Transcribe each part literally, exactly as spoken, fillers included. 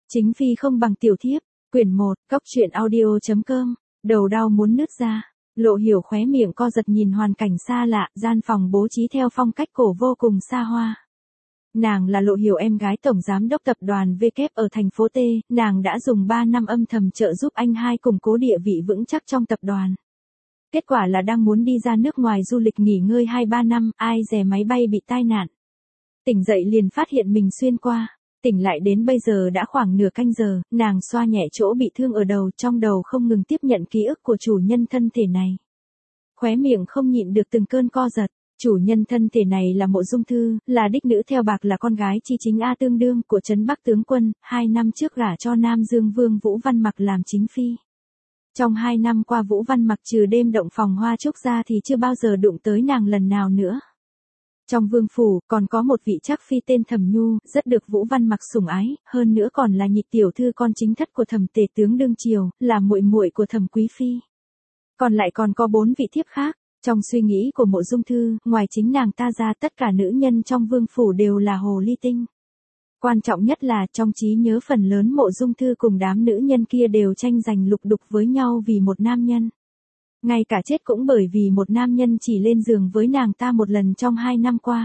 Chính phi không bằng tiểu thiếp, quyển một, góc truyện audio.com, đầu đau muốn nứt ra. Lộ Hiểu khóe miệng co giật nhìn hoàn cảnh xa lạ, gian phòng bố trí theo phong cách cổ vô cùng xa hoa. Nàng là Lộ Hiểu, em gái tổng giám đốc tập đoàn vê kép ở thành phố T, nàng đã dùng ba năm âm thầm trợ giúp anh hai củng cố địa vị vững chắc trong tập đoàn. Kết quả là đang muốn đi ra nước ngoài du lịch nghỉ ngơi hai ba năm, ai dè máy bay bị tai nạn. Tỉnh dậy liền phát hiện mình xuyên qua. Tỉnh lại đến bây giờ đã khoảng nửa canh giờ, nàng xoa nhẹ chỗ bị thương ở đầu, trong đầu không ngừng tiếp nhận ký ức của chủ nhân thân thể này. Khóe miệng không nhịn được từng cơn co giật, chủ nhân thân thể này là Mộ Dung Thư, là đích nữ theo bạc, là con gái chi chính A tương đương của Trấn Bắc tướng quân, hai năm trước gả cho Nam Dương Vương Vũ Văn Mặc làm chính phi. Trong hai năm qua Vũ Văn Mặc trừ đêm động phòng hoa trúc ra thì chưa bao giờ đụng tới nàng lần nào nữa. Trong vương phủ, còn có một vị trác phi tên Thẩm Nhu, rất được Vũ Văn Mặc sủng ái, hơn nữa còn là nhị tiểu thư con chính thất của Thẩm tể tướng đương triều, là muội muội của Thẩm quý phi. Còn lại còn có bốn vị thiếp khác. Trong suy nghĩ của Mộ Dung Thư, ngoài chính nàng ta ra, tất cả nữ nhân trong vương phủ đều là hồ ly tinh. Quan trọng nhất là, trong trí nhớ phần lớn Mộ Dung Thư cùng đám nữ nhân kia đều tranh giành lục đục với nhau vì một nam nhân. Ngay cả chết cũng bởi vì một nam nhân chỉ lên giường với nàng ta một lần trong hai năm qua.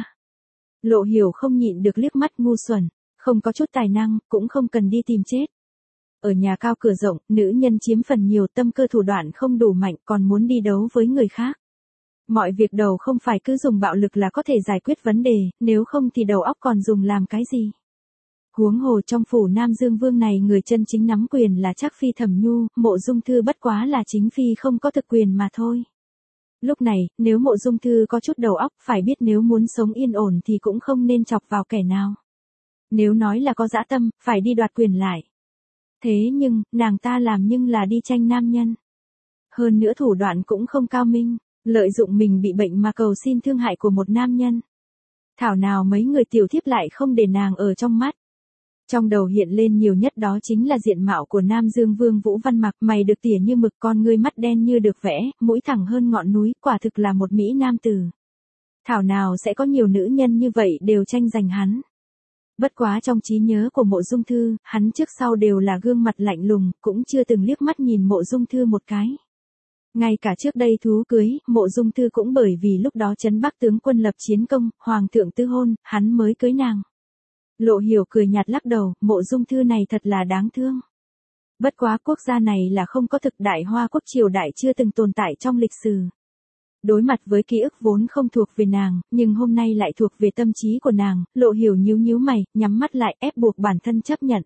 Lộ Hiểu không nhịn được liếc mắt ngu xuẩn, không có chút tài năng, cũng không cần đi tìm chết. Ở nhà cao cửa rộng, nữ nhân chiếm phần nhiều, tâm cơ thủ đoạn không đủ mạnh, còn muốn đi đấu với người khác. Mọi việc đầu không phải cứ dùng bạo lực là có thể giải quyết vấn đề, nếu không thì đầu óc còn dùng làm cái gì. Huống hồ trong phủ Nam Dương Vương này, người chân chính nắm quyền là Trác phi Thẩm Nhu, Mộ Dung Thư bất quá là chính phi không có thực quyền mà thôi. Lúc này, nếu Mộ Dung Thư có chút đầu óc, phải biết nếu muốn sống yên ổn thì cũng không nên chọc vào kẻ nào. Nếu nói là có dã tâm, phải đi đoạt quyền lại. Thế nhưng, nàng ta làm nhưng là đi tranh nam nhân. Hơn nữa thủ đoạn cũng không cao minh, lợi dụng mình bị bệnh mà cầu xin thương hại của một nam nhân. Thảo nào mấy người tiểu thiếp lại không để nàng ở trong mắt. Trong đầu hiện lên nhiều nhất đó chính là diện mạo của Nam Dương Vương Vũ Văn Mặc, mày được tỉa như mực, con ngươi mắt đen như được vẽ, mũi thẳng hơn ngọn núi, quả thực là một mỹ nam tử. Thảo nào sẽ có nhiều nữ nhân như vậy đều tranh giành hắn. Bất quá trong trí nhớ của Mộ Dung Thư, hắn trước sau đều là gương mặt lạnh lùng, cũng chưa từng liếc mắt nhìn Mộ Dung Thư một cái. Ngay cả trước đây thú cưới, Mộ Dung Thư cũng bởi vì lúc đó Trấn Bắc tướng quân lập chiến công, hoàng thượng tư hôn, hắn mới cưới nàng. Lộ Hiểu cười nhạt lắc đầu, Mộ Dung Thư này thật là đáng thương. Bất quá quốc gia này là không có thực, Đại Hoa quốc triều đại chưa từng tồn tại trong lịch sử. Đối mặt với ký ức vốn không thuộc về nàng, nhưng hôm nay lại thuộc về tâm trí của nàng, Lộ Hiểu nhíu nhíu mày, nhắm mắt lại, ép buộc bản thân chấp nhận.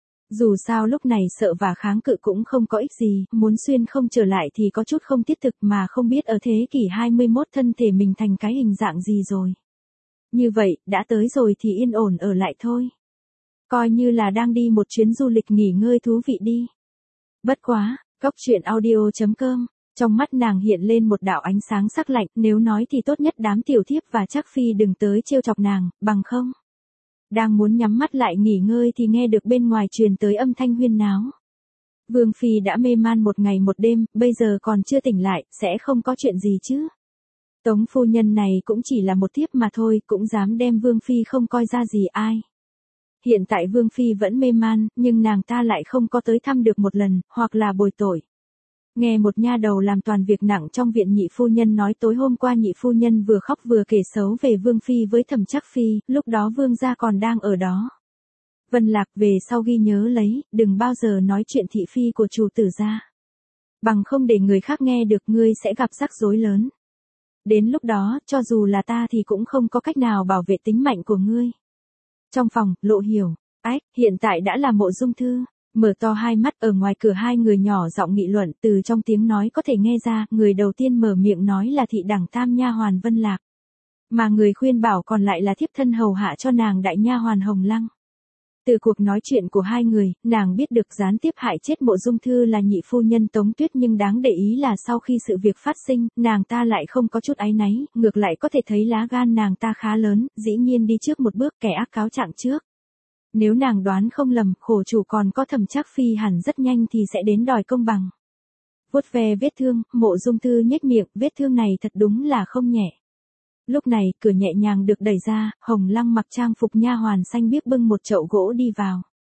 Dù sao lúc này sợ và kháng cự cũng không có ích gì, muốn xuyên không trở lại thì có chút không thiết thực, mà không biết ở thế kỷ hai mươi mốt thân thể mình thành cái hình dạng gì rồi. Như vậy, đã tới rồi thì yên ổn ở lại thôi. Coi như là đang đi một chuyến du lịch nghỉ ngơi thú vị đi. Bất quá, góc truyện audio.com, trong mắt nàng hiện lên một đạo ánh sáng sắc lạnh, nếu nói thì tốt nhất đám tiểu thiếp và Trác phi đừng tới trêu chọc nàng, bằng không. Đang muốn nhắm mắt lại nghỉ ngơi thì nghe được bên ngoài truyền tới âm thanh huyên náo. Vương phi đã mê man một ngày một đêm, bây giờ còn chưa tỉnh lại, sẽ không có chuyện gì chứ. Tống phu nhân này cũng chỉ là một thiếp mà thôi, cũng dám đem Vương phi không coi ra gì ai. Hiện tại Vương phi vẫn mê man, nhưng nàng ta lại không có tới thăm được một lần, hoặc là bồi tội. Nghe một nha đầu làm toàn việc nặng trong viện nhị phu nhân nói tối hôm qua nhị phu nhân vừa khóc vừa kể xấu về Vương phi với Thẩm Trác phi, lúc đó Vương gia còn đang ở đó. Vân Lạc, về sau ghi nhớ lấy, đừng bao giờ nói chuyện thị phi của chủ tử gia. Bằng không để người khác nghe được, ngươi sẽ gặp rắc rối lớn. Đến lúc đó, cho dù là ta thì cũng không có cách nào bảo vệ tính mạng của ngươi. Trong phòng, Lộ Hiểu, ách, hiện tại đã là Mộ Dung Thư, mở to hai mắt, ở ngoài cửa hai người nhỏ giọng nghị luận, từ trong tiếng nói có thể nghe ra, người đầu tiên mở miệng nói là thị đẳng tam nha hoàn Vân Lạc. Mà người khuyên bảo còn lại là thiếp thân hầu hạ cho nàng đại nha hoàn Hồng Lăng. Từ cuộc nói chuyện của hai người, nàng biết được gián tiếp hại chết Mộ Dung Thư là nhị phu nhân Tống Tuyết, nhưng đáng để ý là sau khi sự việc phát sinh, nàng ta lại không có chút áy náy, ngược lại có thể thấy lá gan nàng ta khá lớn, dĩ nhiên đi trước một bước, kẻ ác cáo trạng trước. Nếu nàng đoán không lầm, khổ chủ còn có Thẩm Trác phi hẳn rất nhanh thì sẽ đến đòi công bằng. Vuốt ve vết thương, Mộ Dung Thư nhếch miệng, vết thương này thật đúng là không nhẹ. Lúc này, cửa nhẹ nhàng được đẩy ra, Hồng Lăng mặc trang phục nha hoàn xanh biếc bưng một chậu gỗ đi vào.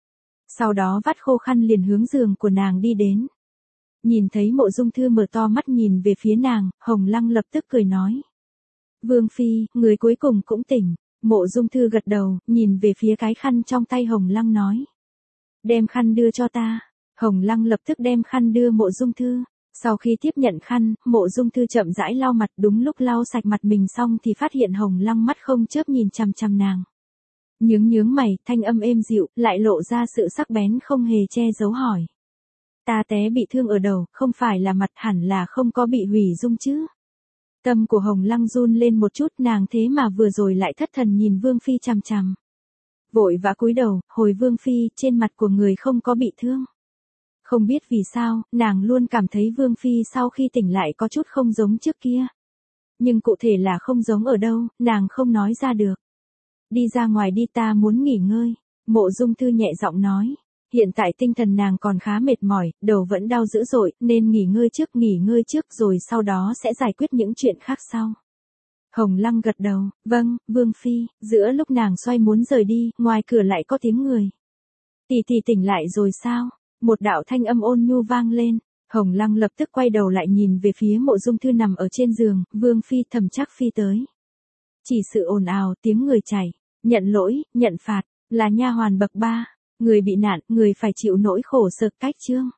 Sau đó vắt khô khăn liền hướng giường của nàng đi đến. Nhìn thấy Mộ Dung Thư mở to mắt nhìn về phía nàng, Hồng Lăng lập tức cười nói. Vương Phi, người cuối cùng cũng tỉnh. Mộ Dung Thư gật đầu, nhìn về phía cái khăn trong tay Hồng Lăng nói. Đem khăn đưa cho ta. Hồng Lăng lập tức đem khăn đưa Mộ Dung Thư. Sau khi tiếp nhận khăn, Mộ Dung Thư chậm rãi lau mặt, đúng lúc lau sạch mặt mình xong thì phát hiện Hồng Lăng mắt không chớp nhìn chằm chằm nàng. Nhướng nhướng mày, thanh âm êm dịu, lại lộ ra sự sắc bén không hề che giấu hỏi. Ta té bị thương ở đầu, không phải là mặt, hẳn là không có bị hủy dung chứ. Tâm của Hồng Lăng run lên một chút, nàng thế mà vừa rồi lại thất thần nhìn Vương Phi chằm chằm. Vội vã cúi đầu, hồi Vương Phi, trên mặt của người không có bị thương. Không biết vì sao, nàng luôn cảm thấy Vương Phi sau khi tỉnh lại có chút không giống trước kia. Nhưng cụ thể là không giống ở đâu, nàng không nói ra được. Đi ra ngoài đi, ta muốn nghỉ ngơi. Mộ Dung Thư nhẹ giọng nói. Hiện tại tinh thần nàng còn khá mệt mỏi, đầu vẫn đau dữ dội, nên nghỉ ngơi trước, nghỉ ngơi trước rồi sau đó sẽ giải quyết những chuyện khác sau. Hồng Lăng gật đầu, vâng, Vương Phi. Giữa lúc nàng xoay muốn rời đi, ngoài cửa lại có tiếng người. Tỷ tỷ tỉnh lại rồi sao? Một đạo thanh âm ôn nhu vang lên. Hồng Lăng lập tức quay đầu lại nhìn về phía Mộ Dung Thư nằm ở trên giường, Vương Phi Thẩm Trác Phi tới. Chỉ sự ồn ào, tiếng người chảy, nhận lỗi, nhận phạt, là nha hoàn bậc ba, người bị nạn, người phải chịu nỗi khổ sở cách chương.